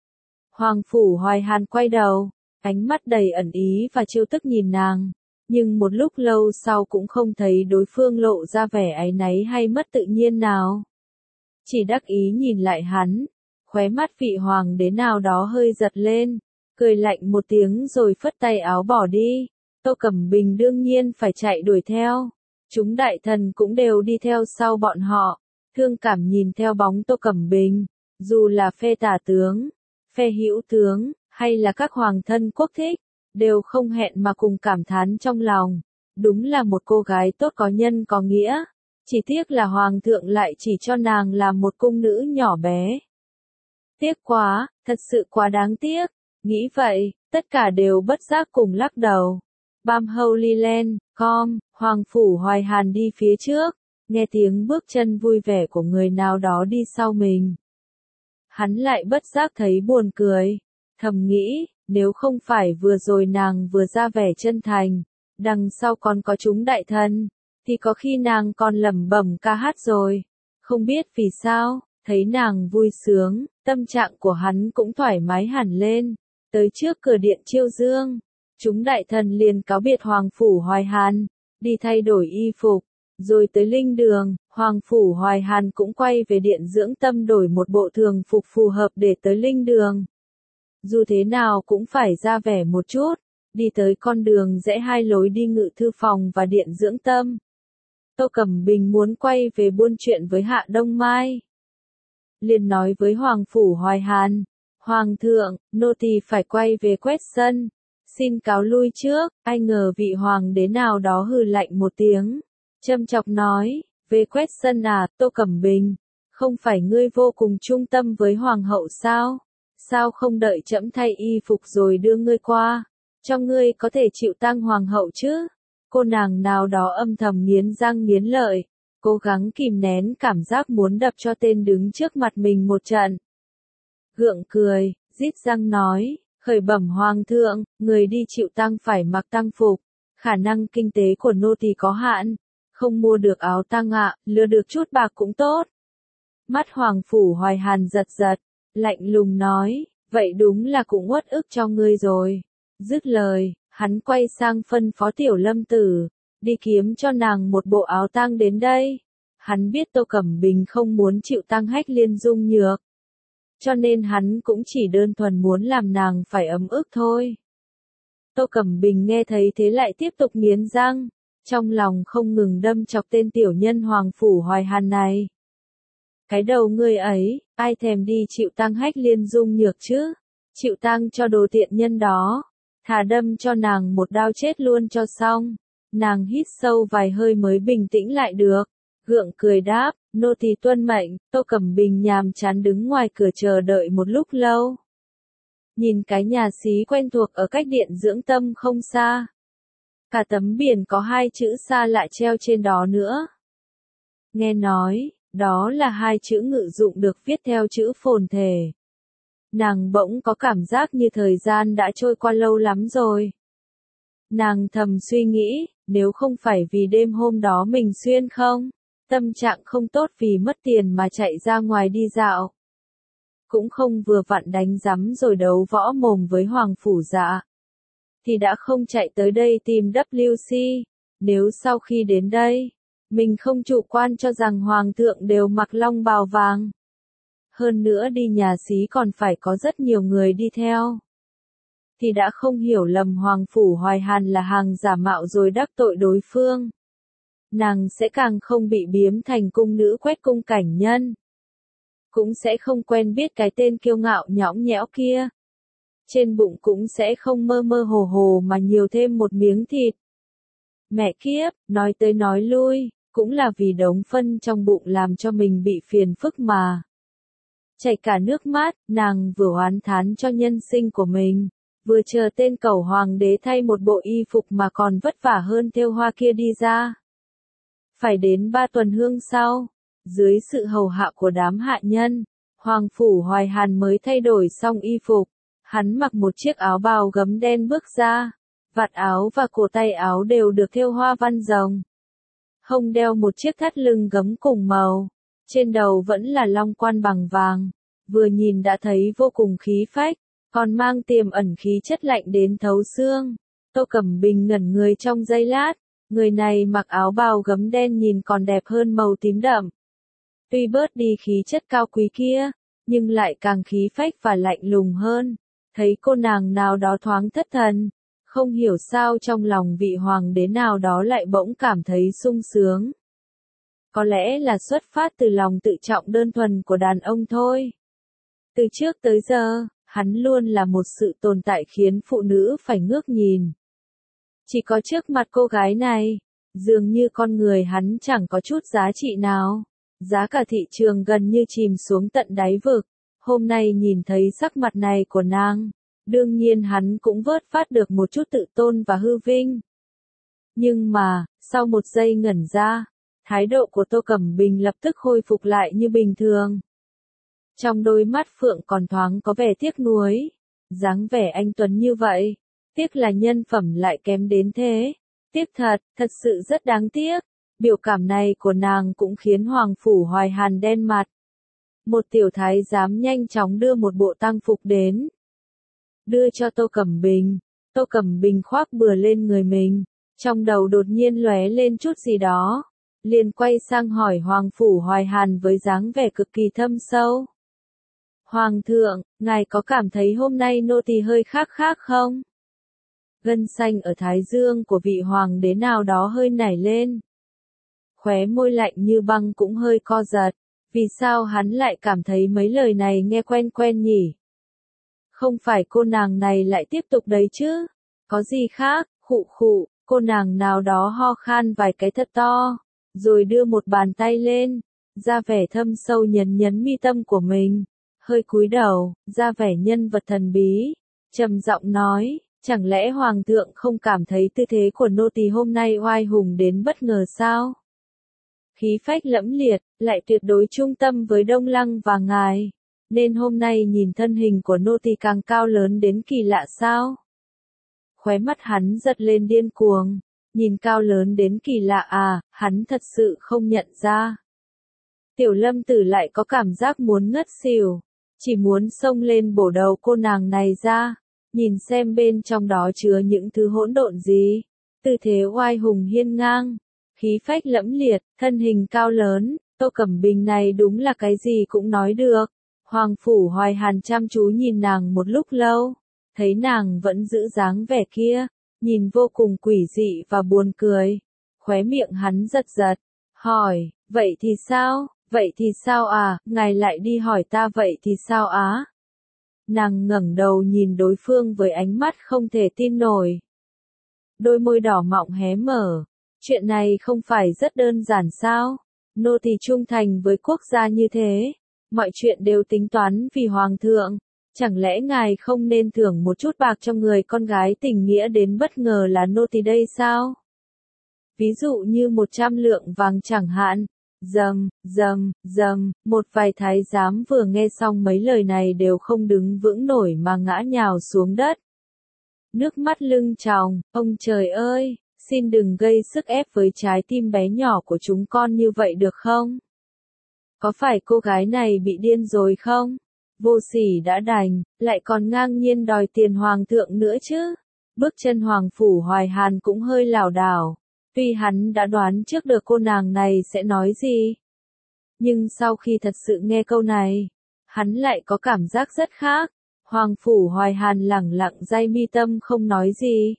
Hoàng Phủ Hoài Hàn quay đầu, ánh mắt đầy ẩn ý và trêu tức nhìn nàng, nhưng một lúc lâu sau cũng không thấy đối phương lộ ra vẻ áy náy hay mất tự nhiên nào. Chỉ đắc ý nhìn lại hắn, khóe mắt vị hoàng đế nào đó hơi giật lên, cười lạnh một tiếng rồi phất tay áo bỏ đi. Tô Cẩm Bình đương nhiên phải chạy đuổi theo, chúng đại thần cũng đều đi theo sau bọn họ, thương cảm nhìn theo bóng Tô Cẩm Bình, dù là phe tả tướng, phe hữu tướng, hay là các hoàng thân quốc thích, đều không hẹn mà cùng cảm thán trong lòng, đúng là một cô gái tốt có nhân có nghĩa, chỉ tiếc là hoàng thượng lại chỉ cho nàng là một cung nữ nhỏ bé. Tiếc quá, thật sự quá đáng tiếc, nghĩ vậy, tất cả đều bất giác cùng lắc đầu. Bam Holy Land, Hoàng Phủ Hoài Hàn đi phía trước, nghe tiếng bước chân vui vẻ của người nào đó đi sau mình. Hắn lại bất giác thấy buồn cười, thầm nghĩ, nếu không phải vừa rồi nàng vừa ra vẻ chân thành, đằng sau còn có chúng đại thần, thì có khi nàng còn lẩm bẩm ca hát rồi. Không biết vì sao, thấy nàng vui sướng, tâm trạng của hắn cũng thoải mái hẳn lên. Tới trước cửa điện Chiêu Dương, chúng đại thần liền cáo biệt Hoàng Phủ Hoài Hàn, đi thay đổi y phục, rồi tới linh đường, Hoàng Phủ Hoài Hàn cũng quay về điện dưỡng tâm đổi một bộ thường phục phù hợp để tới linh đường. Dù thế nào cũng phải ra vẻ một chút, đi tới con đường rẽ hai lối đi Ngự Thư Phòng và điện dưỡng tâm. Tô Cẩm Bình muốn quay về buôn chuyện với Hạ Đông Mai, liền nói với Hoàng Phủ Hoài Hàn, Hoàng thượng, nô tỳ phải quay về quét sân, xin cáo lui trước. Ai ngờ vị hoàng đế nào đó hừ lạnh một tiếng, châm chọc nói, về quét sân à, Tô Cẩm Bình, không phải ngươi vô cùng trung tâm với hoàng hậu sao? Sao không đợi trẫm thay y phục rồi đưa ngươi qua, cho ngươi có thể chịu tang hoàng hậu chứ? Cô nàng nào đó âm thầm nghiến răng nghiến lợi, cố gắng kìm nén cảm giác muốn đập cho tên đứng trước mặt mình một trận. Gượng cười, rít răng nói, khởi bẩm hoàng thượng, người đi chịu tang phải mặc tang phục, khả năng kinh tế của nô tỳ có hạn, không mua được áo tang ạ, lừa được chút bạc cũng tốt. Mắt Hoàng Phủ Hoài Hàn giật giật, lạnh lùng nói, vậy đúng là cũng uất ức cho ngươi rồi. Dứt lời, hắn quay sang phân phó Tiểu Lâm Tử, đi kiếm cho nàng một bộ áo tang đến đây. Hắn biết Tô Cẩm Bình không muốn chịu tang Hách Liên Dung Nhược, cho nên hắn cũng chỉ đơn thuần muốn làm nàng phải ấm ức thôi. Tô Cẩm Bình nghe thấy thế lại tiếp tục nghiến răng, trong lòng không ngừng đâm chọc tên tiểu nhân Hoàng Phủ Hoài Hàn này. Cái đầu ngươi ấy, ai thèm đi chịu tang Hách Liên Dung Nhược chứ? Chịu tang cho đồ tiện nhân đó, thà đâm cho nàng một đao chết luôn cho xong. Nàng hít sâu vài hơi mới bình tĩnh lại được, gượng cười đáp, nô tỳ tuân mệnh. Tô Cẩm Bình nhàm chán đứng ngoài cửa chờ đợi một lúc lâu. nhìn cái nhà xí quen thuộc ở cách điện dưỡng tâm không xa. Cả tấm biển có 2 chữ xa lạ treo trên đó nữa. Nghe nói, đó là 2 chữ ngự dụng được viết theo chữ phồn thể. Nàng bỗng có cảm giác như thời gian đã trôi qua lâu lắm rồi. Nàng thầm suy nghĩ, nếu không phải vì đêm hôm đó mình xuyên không, tâm trạng không tốt vì mất tiền mà chạy ra ngoài đi dạo. Cũng không vừa vặn đánh rắm rồi đấu võ mồm với Hoàng Phủ Dạ, thì đã không chạy tới đây tìm WC. Nếu sau khi đến đây, mình không chủ quan cho rằng Hoàng thượng đều mặc long bào vàng. Hơn nữa đi nhà xí còn phải có rất nhiều người đi theo. Thì đã không hiểu lầm Hoàng Phủ Hoài Hàn là hàng giả mạo rồi đắc tội đối phương. Nàng sẽ càng không bị biếm thành cung nữ quét cung cảnh nhân. Cũng sẽ không quen biết cái tên kiêu ngạo nhõng nhẽo kia. Trên bụng cũng sẽ không mơ mơ hồ hồ mà nhiều thêm một miếng thịt. Mẹ kiếp, nói tới nói lui, cũng là vì đống phân trong bụng làm cho mình bị phiền phức mà. Chảy cả nước mắt, nàng vừa oán thán cho nhân sinh của mình, vừa chờ tên cẩu hoàng đế thay một bộ y phục mà còn vất vả hơn thêu hoa kia đi ra. Phải đến 3 tuần hương sau, dưới sự hầu hạ của đám hạ nhân, Hoàng Phủ Hoài Hàn mới thay đổi xong y phục. Hắn mặc một chiếc áo bào gấm đen bước ra, vạt áo và cổ tay áo đều được thêu hoa văn rồng. Hông đeo một chiếc thắt lưng gấm cùng màu, trên đầu vẫn là long quan bằng vàng, vừa nhìn đã thấy vô cùng khí phách, còn mang tiềm ẩn khí chất lạnh đến thấu xương. Tô Cẩm Bình ngẩn người trong giây lát, người này mặc áo bào gấm đen nhìn còn đẹp hơn màu tím đậm. Tuy bớt đi khí chất cao quý kia, nhưng lại càng khí phách và lạnh lùng hơn. Thấy cô nàng nào đó thoáng thất thần, không hiểu sao trong lòng vị hoàng đế nào đó lại bỗng cảm thấy sung sướng. Có lẽ là xuất phát từ lòng tự trọng đơn thuần của đàn ông thôi. Từ trước tới giờ, hắn luôn là một sự tồn tại khiến phụ nữ phải ngước nhìn. Chỉ có trước mặt cô gái này, dường như con người hắn chẳng có chút giá trị nào. Giá cả thị trường gần như chìm xuống tận đáy vực. Hôm nay nhìn thấy sắc mặt này của nàng, đương nhiên hắn cũng vớt phát được một chút tự tôn và hư vinh. Nhưng mà, sau một giây ngẩn ra, thái độ của Tô Cẩm Bình lập tức khôi phục lại như bình thường. Trong đôi mắt phượng còn thoáng có vẻ tiếc nuối, dáng vẻ anh tuấn như vậy, tiếc là nhân phẩm lại kém đến thế. Tiếc thật, thật sự rất đáng tiếc. Biểu cảm này của nàng cũng khiến Hoàng Phủ Hoài Hàn đen mặt. Một tiểu thái giám nhanh chóng đưa một bộ tang phục đến. Đưa cho Tô Cẩm Bình. Tô Cẩm Bình khoác bừa lên người mình. Trong đầu đột nhiên lóe lên chút gì đó. Liền quay sang hỏi Hoàng Phủ Hoài Hàn với dáng vẻ cực kỳ thâm sâu. Hoàng thượng, ngài có cảm thấy hôm nay nô tỳ hơi khác khác không? Gân xanh ở thái dương của vị hoàng đế nào đó hơi nảy lên. Khóe môi lạnh như băng cũng hơi co giật. Vì sao hắn lại cảm thấy mấy lời này nghe quen quen nhỉ? Không phải cô nàng này lại tiếp tục đấy chứ? Có gì khác? Khụ khụ, cô nàng nào đó ho khan vài cái thật to, rồi đưa một bàn tay lên, ra vẻ thâm sâu nhấn nhấn mi tâm của mình, hơi cúi đầu, ra vẻ nhân vật thần bí, trầm giọng nói, chẳng lẽ hoàng thượng không cảm thấy tư thế của nô tỳ hôm nay oai hùng đến bất ngờ sao? Khí phách lẫm liệt, lại tuyệt đối trung tâm với Đông Lăng và ngài, nên hôm nay nhìn thân hình của nô tỳ càng cao lớn đến kỳ lạ sao? Khóe mắt hắn giật lên điên cuồng, nhìn cao lớn đến kỳ lạ à, hắn thật sự không nhận ra. Tiểu Lâm Tử lại có cảm giác muốn ngất xỉu, chỉ muốn xông lên bổ đầu cô nàng này ra, nhìn xem bên trong đó chứa những thứ hỗn độn gì. Tư thế oai hùng hiên ngang, khí phách lẫm liệt, thân hình cao lớn, Tô Cẩm Bình này đúng là cái gì cũng nói được. Hoàng Phủ Hoài Hàn chăm chú nhìn nàng một lúc lâu, thấy nàng vẫn giữ dáng vẻ kia, nhìn vô cùng quỷ dị và buồn cười. Khóe miệng hắn giật giật, hỏi, vậy thì sao à, ngài lại đi hỏi ta vậy thì sao á? Nàng ngẩng đầu nhìn đối phương với ánh mắt không thể tin nổi. Đôi môi đỏ mọng hé mở, chuyện này không phải rất đơn giản sao? Nô tỳ trung thành với quốc gia như thế, mọi chuyện đều tính toán vì hoàng thượng, Chẳng lẽ ngài không nên thưởng một chút bạc cho người con gái tình nghĩa đến bất ngờ là nô tỳ đây sao? Ví dụ như 100 lượng vàng chẳng hạn. Rầm, rầm, rầm, một vài thái giám vừa nghe xong mấy lời này đều không đứng vững nổi mà ngã nhào xuống đất. Nước mắt lưng tròng, ông trời ơi, xin đừng gây sức ép với trái tim bé nhỏ của chúng con như vậy được không? Có phải cô gái này bị điên rồi không? Vô sỉ đã đành, lại còn ngang nhiên đòi tiền hoàng thượng nữa chứ. Bước chân Hoàng Phủ Hoài Hàn cũng hơi lảo đảo. Tuy hắn đã đoán trước được cô nàng này sẽ nói gì. Nhưng sau khi thật sự nghe câu này, hắn lại có cảm giác rất khác. Hoàng Phủ Hoài Hàn lẳng lặng day mi tâm không nói gì.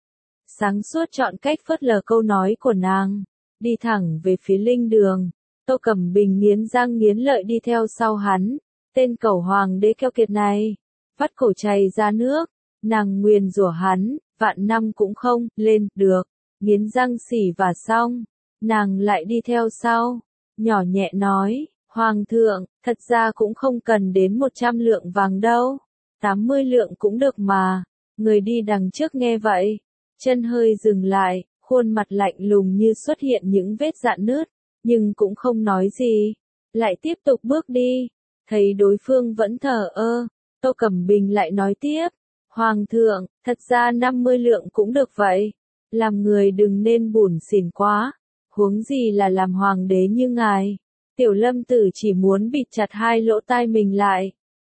Sáng suốt chọn cách phớt lờ câu nói của nàng, đi thẳng về phía linh đường. Tô Cẩm Bình nghiến răng nghiến lợi đi theo sau hắn. Tên cẩu hoàng đế keo kiệt này, vắt cổ chảy ra nước, nàng nguyền rủa hắn, vạn năm cũng không lên được, nghiến răng xỉ và xong, nàng lại đi theo sau, nhỏ nhẹ nói, hoàng thượng, thật ra cũng không cần đến 100 lượng vàng đâu, 80 lượng cũng được mà, người đi đằng trước nghe vậy, chân hơi dừng lại, khuôn mặt lạnh lùng như xuất hiện những vết rạn nứt, nhưng cũng không nói gì, lại tiếp tục bước đi. Thấy đối phương vẫn thờ ơ, Tô Cẩm Bình lại nói tiếp, Hoàng thượng, thật ra 50 lượng cũng được vậy, làm người đừng nên bủn xỉn quá, huống gì là làm hoàng đế như ngài. Tiểu Lâm Tử chỉ muốn bịt chặt hai lỗ tai mình lại.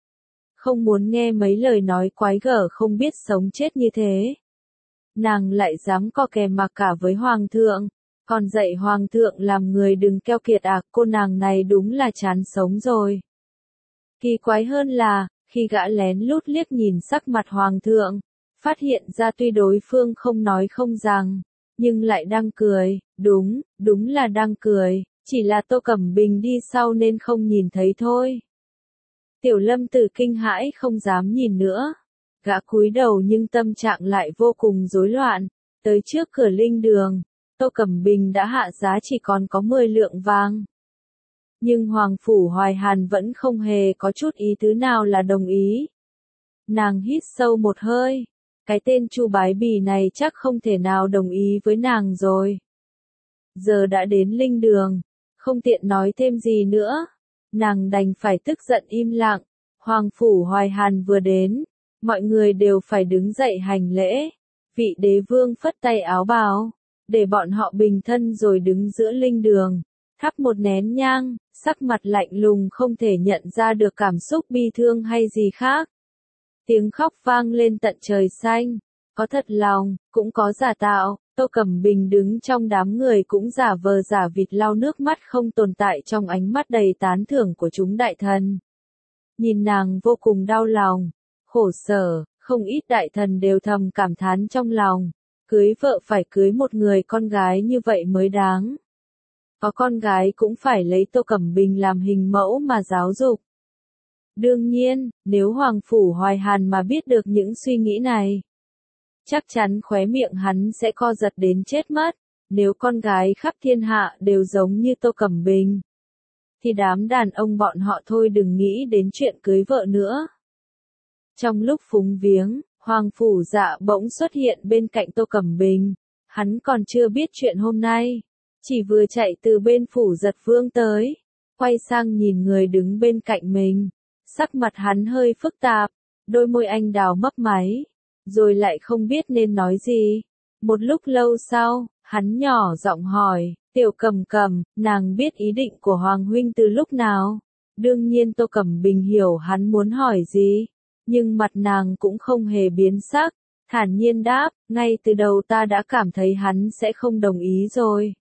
Không muốn nghe mấy lời nói quái gở không biết sống chết như thế. Nàng lại dám co kè mà cả với Hoàng thượng, còn dạy Hoàng thượng làm người đừng keo kiệt à, cô nàng này đúng là chán sống rồi. Kỳ quái hơn là, khi gã lén lút liếc nhìn sắc mặt hoàng thượng, phát hiện ra tuy đối phương không nói không rằng, nhưng lại đang cười, đúng là đang cười, chỉ là Tô Cẩm Bình đi sau nên không nhìn thấy thôi. Tiểu Lâm Tử kinh hãi không dám nhìn nữa, gã cúi đầu nhưng tâm trạng lại vô cùng rối loạn, tới trước cửa linh đường, Tô Cẩm Bình đã hạ giá chỉ còn có 10 lượng vàng. Nhưng Hoàng Phủ Hoài Hàn vẫn không hề có chút ý tứ nào là đồng ý. Nàng hít sâu một hơi, cái tên Chu Bái Bỉ này chắc không thể nào đồng ý với nàng rồi. Giờ đã đến linh đường, không tiện nói thêm gì nữa, nàng đành phải tức giận im lặng. Hoàng Phủ Hoài Hàn vừa đến, mọi người đều phải đứng dậy hành lễ. Vị đế vương phất tay áo bào, để bọn họ bình thân rồi đứng giữa linh đường. Thắp một nén nhang, sắc mặt lạnh lùng không thể nhận ra được cảm xúc bi thương hay gì khác. Tiếng khóc vang lên tận trời xanh, có thật lòng, cũng có giả tạo, Tô Cẩm Bình đứng trong đám người cũng giả vờ giả vịt lau nước mắt không tồn tại trong ánh mắt đầy tán thưởng của chúng đại thần. Nhìn nàng vô cùng đau lòng, khổ sở, không ít đại thần đều thầm cảm thán trong lòng, cưới vợ phải cưới một người con gái như vậy mới đáng. Có con gái cũng phải lấy Tô Cẩm Bình làm hình mẫu mà giáo dục. Đương nhiên, nếu Hoàng Phủ Hoài Hàn mà biết được những suy nghĩ này, chắc chắn khóe miệng hắn sẽ co giật đến chết mất. Nếu con gái khắp thiên hạ đều giống như Tô Cẩm Bình, thì đám đàn ông bọn họ thôi đừng nghĩ đến chuyện cưới vợ nữa. Trong lúc phúng viếng, Hoàng Phủ Dạ bỗng xuất hiện bên cạnh Tô Cẩm Bình. Hắn còn chưa biết chuyện hôm nay, chỉ vừa chạy từ bên Phủ Giật Vương tới, quay sang nhìn người đứng bên cạnh mình. Sắc mặt hắn hơi phức tạp, đôi môi anh đào mấp máy, rồi lại không biết nên nói gì. Một lúc lâu sau, hắn nhỏ giọng hỏi, Tiểu Cẩm Cẩm, nàng biết ý định của Hoàng huynh từ lúc nào? Đương nhiên Tô Cẩm Bình hiểu hắn muốn hỏi gì, nhưng mặt nàng cũng không hề biến sắc, thản nhiên đáp, ngay từ đầu ta đã cảm thấy hắn sẽ không đồng ý rồi.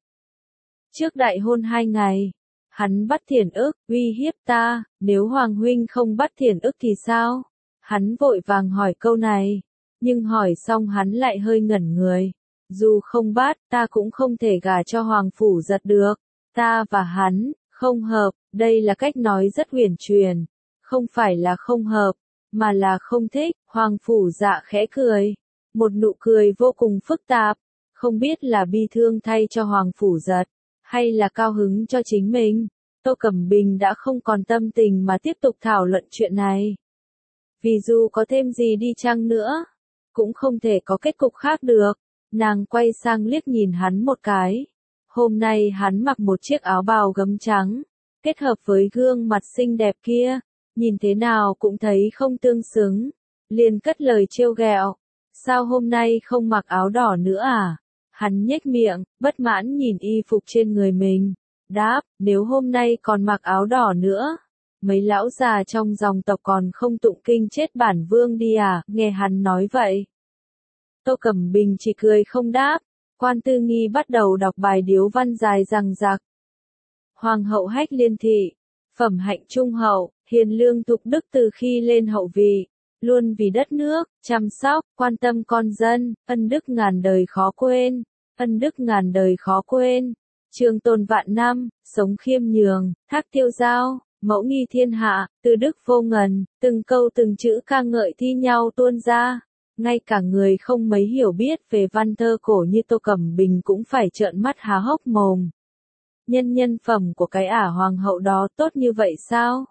Trước đại hôn 2 ngày, hắn bắt Thiển Ức, uy hiếp ta, nếu Hoàng huynh không bắt Thiển Ức thì sao? Hắn vội vàng hỏi câu này, nhưng hỏi xong hắn lại hơi ngẩn người. Dù không bắt, ta cũng không thể gả cho Hoàng Phủ Giật được. Ta và hắn, không hợp, đây là cách nói rất huyền truyền. Không phải là không hợp, mà là không thích. Hoàng Phủ Dạ khẽ cười. Một nụ cười vô cùng phức tạp. Không biết là bi thương thay cho Hoàng Phủ Giật, hay là cao hứng cho chính mình. Tô Cẩm Bình đã không còn tâm tình mà tiếp tục thảo luận chuyện này. Vì dù có thêm gì đi chăng nữa, cũng không thể có kết cục khác được. Nàng quay sang liếc nhìn hắn một cái. Hôm nay hắn mặc một chiếc áo bào gấm trắng, kết hợp với gương mặt xinh đẹp kia, nhìn thế nào cũng thấy không tương xứng. Liền cất lời trêu ghẹo, sao hôm nay không mặc áo đỏ nữa à? Hắn nhếch miệng, bất mãn nhìn y phục trên người mình, đáp, nếu hôm nay còn mặc áo đỏ nữa, mấy lão già trong dòng tộc còn không tụng kinh chết bản vương đi à? Nghe hắn nói vậy, Tô Cẩm Bình chỉ cười không đáp. Quan Tư Nghi bắt đầu đọc bài điếu văn dài dằng dặc. Hoàng hậu Hách Liên thị, phẩm hạnh trung hậu, hiền lương thục đức từ khi lên hậu vị, luôn vì đất nước, chăm sóc, quan tâm con dân, ân đức ngàn đời khó quên, ân đức ngàn đời khó quên. Trường tồn vạn năm, sống khiêm nhường, thác tiêu giao, mẫu nghi thiên hạ, từ đức vô ngần, từng câu từng chữ ca ngợi thi nhau tuôn ra. Ngay cả người không mấy hiểu biết về văn thơ cổ như Tô Cẩm Bình cũng phải trợn mắt há hốc mồm. Nhân phẩm của cái ả hoàng hậu đó tốt như vậy sao?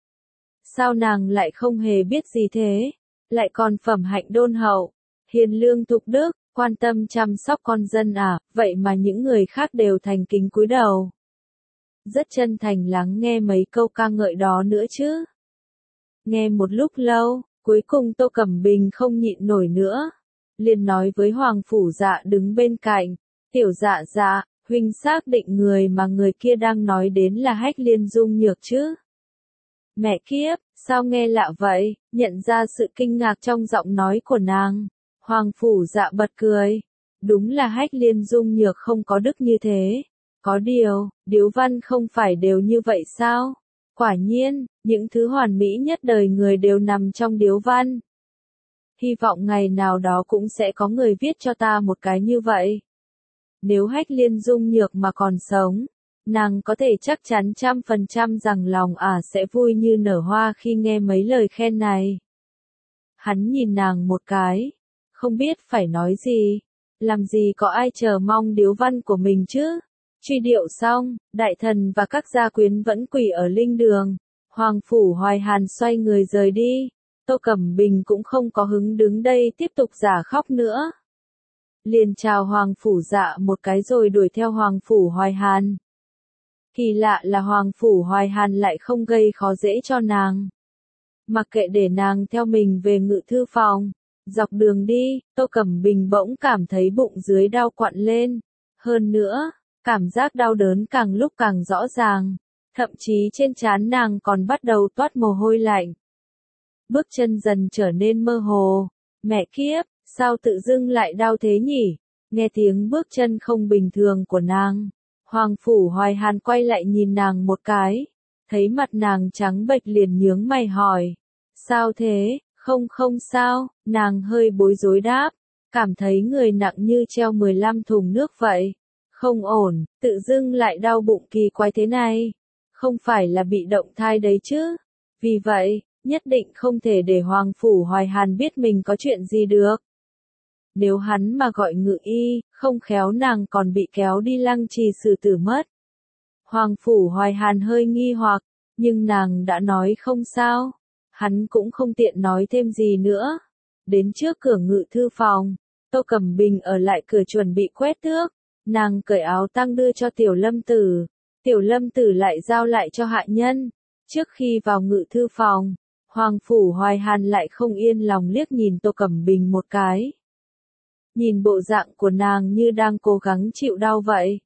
Sao nàng lại không hề biết gì thế? Lại còn phẩm hạnh đôn hậu, hiền lương thục đức, quan tâm chăm sóc con dân à? Vậy mà những người khác đều thành kính cúi đầu. Rất chân thành lắng nghe mấy câu ca ngợi đó nữa chứ. Nghe một lúc lâu, cuối cùng Tô Cẩm Bình không nhịn nổi nữa. Liền nói với Hoàng Phủ Dạ đứng bên cạnh, tiểu dạ dạ, huynh xác định người mà người kia đang nói đến là Hách Liên Dung Nhược chứ? Mẹ kiếp, sao nghe lạ vậy? Nhận ra sự kinh ngạc trong giọng nói của nàng, Hoàng Phủ Dạ bật cười. Đúng là Hách Liên Dung Nhược không có đức như thế. Có điều, điếu văn không phải đều như vậy sao? Quả nhiên, những thứ hoàn mỹ nhất đời người đều nằm trong điếu văn. Hy vọng ngày nào đó cũng sẽ có người viết cho ta một cái như vậy. Nếu Hách Liên Dung Nhược mà còn sống, nàng có thể chắc chắn 100% rằng lòng sẽ vui như nở hoa khi nghe mấy lời khen này. Hắn nhìn nàng một cái, không biết phải nói gì, làm gì có ai chờ mong điếu văn của mình chứ. Truy điệu xong, đại thần và các gia quyến vẫn quỳ ở linh đường. Hoàng Phủ Hoài Hàn xoay người rời đi. Tô Cẩm Bình cũng không có hứng đứng đây tiếp tục giả khóc nữa. Liền chào Hoàng Phủ Dạ một cái rồi đuổi theo Hoàng Phủ Hoài Hàn. Kỳ lạ là Hoàng Phủ Hoài Hàn lại không gây khó dễ cho nàng. Mặc kệ để nàng theo mình về ngự thư phòng. Dọc đường đi, Tô Cẩm Bình bỗng cảm thấy bụng dưới đau quặn lên. Hơn nữa, cảm giác đau đớn càng lúc càng rõ ràng. Thậm chí trên trán nàng còn bắt đầu toát mồ hôi lạnh. Bước chân dần trở nên mơ hồ. Mẹ kiếp, sao tự dưng lại đau thế nhỉ? Nghe tiếng bước chân không bình thường của nàng. Hoàng Phủ Hoài Hàn quay lại nhìn nàng một cái. Thấy mặt nàng trắng bệch liền nhướng mày hỏi. Sao thế? Không sao, nàng hơi bối rối đáp. Cảm thấy người nặng như treo 15 thùng nước vậy. Không ổn, tự dưng lại đau bụng kỳ quái thế này. Không phải là bị động thai đấy chứ. Vì vậy, nhất định không thể để Hoàng Phủ Hoài Hàn biết mình có chuyện gì được. Nếu hắn mà gọi ngự y, không khéo nàng còn bị kéo đi lăng trì xử tử mất. Hoàng Phủ Hoài Hàn hơi nghi hoặc, nhưng nàng đã nói không sao. Hắn cũng không tiện nói thêm gì nữa. Đến trước cửa ngự thư phòng, Tô Cẩm Bình ở lại cửa chuẩn bị quét tước. Nàng cởi áo tang đưa cho Tiểu Lâm Tử. Tiểu Lâm Tử lại giao lại cho hạ nhân. Trước khi vào ngự thư phòng, Hoàng Phủ Hoài Hàn lại không yên lòng liếc nhìn Tô Cẩm Bình một cái. Nhìn bộ dạng của nàng như đang cố gắng chịu đau vậy.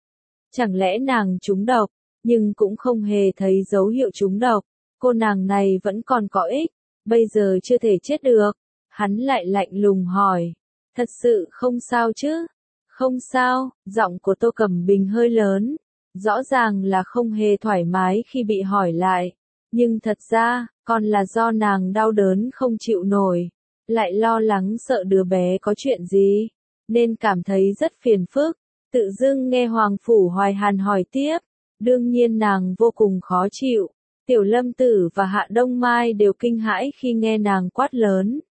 Chẳng lẽ nàng trúng độc, nhưng cũng không hề thấy dấu hiệu trúng độc. Cô nàng này vẫn còn có ích, bây giờ chưa thể chết được. Hắn lại lạnh lùng hỏi. Thật sự không sao chứ? Không sao, giọng của Tô Cẩm Bình hơi lớn. Rõ ràng là không hề thoải mái khi bị hỏi lại. Nhưng thật ra, còn là do nàng đau đớn không chịu nổi. Lại lo lắng sợ đứa bé có chuyện gì. Nên cảm thấy rất phiền phức. Tự dưng nghe Hoàng Phủ Hoài Hàn hỏi tiếp. Đương nhiên nàng vô cùng khó chịu. Tiểu Lâm Tử và Hạ Đông Mai đều kinh hãi khi nghe nàng quát lớn.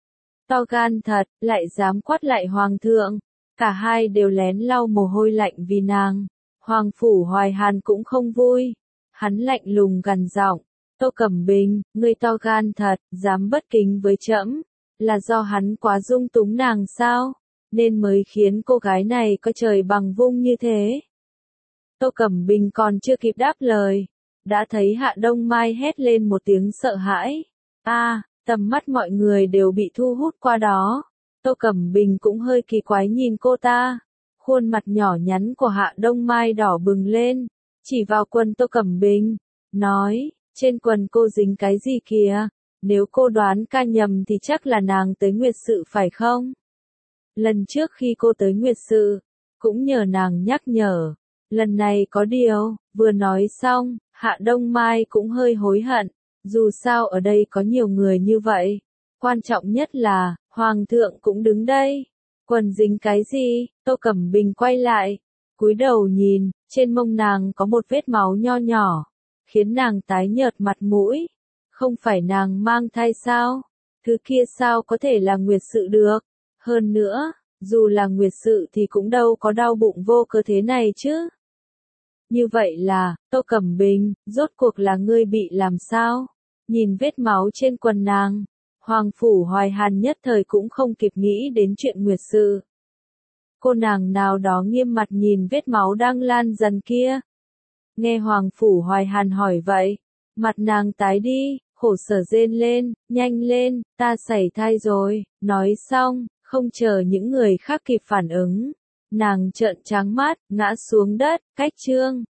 To gan thật, lại dám quát lại Hoàng thượng. Cả hai đều lén lau mồ hôi lạnh vì nàng. Hoàng Phủ Hoài Hàn cũng không vui. Hắn lạnh lùng gằn giọng. Tô Cẩm Bình, ngươi to gan thật, dám bất kính với trẫm, là do hắn quá dung túng nàng sao, nên mới khiến cô gái này có trời bằng vung như thế. Tô Cẩm Bình còn chưa kịp đáp lời, đã thấy Hạ Đông Mai hét lên một tiếng sợ hãi. Tầm mắt mọi người đều bị thu hút qua đó. Tô Cẩm Bình cũng hơi kỳ quái nhìn cô ta. Khuôn mặt nhỏ nhắn của Hạ Đông Mai đỏ bừng lên, chỉ vào quần Tô Cẩm Bình, nói, trên quần cô dính cái gì kìa, nếu cô đoán ca nhầm thì chắc là nàng tới Nguyệt Sự phải không? Lần trước khi cô tới Nguyệt Sự, cũng nhờ nàng nhắc nhở, lần này có điều, vừa nói xong, Hạ Đông Mai cũng hơi hối hận, dù sao ở đây có nhiều người như vậy, quan trọng nhất là, Hoàng thượng cũng đứng đây. Quần dính cái gì? Tô Cẩm Bình quay lại, cúi đầu nhìn, trên mông nàng có một vết máu nho nhỏ, khiến nàng tái nhợt mặt mũi. Không phải nàng mang thai sao? Thứ kia sao có thể là Nguyệt Sự được? Hơn nữa, dù là Nguyệt Sự thì cũng đâu có đau bụng vô cớ thế này chứ. Như vậy là, Tô Cẩm Bình, rốt cuộc là ngươi bị làm sao? Nhìn vết máu trên quần nàng, Hoàng Phủ Hoài Hàn nhất thời cũng không kịp nghĩ đến chuyện Nguyệt Sự. Cô nàng nào đó nghiêm mặt nhìn vết máu đang lan dần kia. Nghe Hoàng Phủ Hoài Hàn hỏi vậy, mặt nàng tái đi, khổ sở rên lên, nhanh lên, ta sảy thai rồi, nói xong, không chờ những người khác kịp phản ứng. Nàng trợn trắng mắt, ngã xuống đất, cách chương.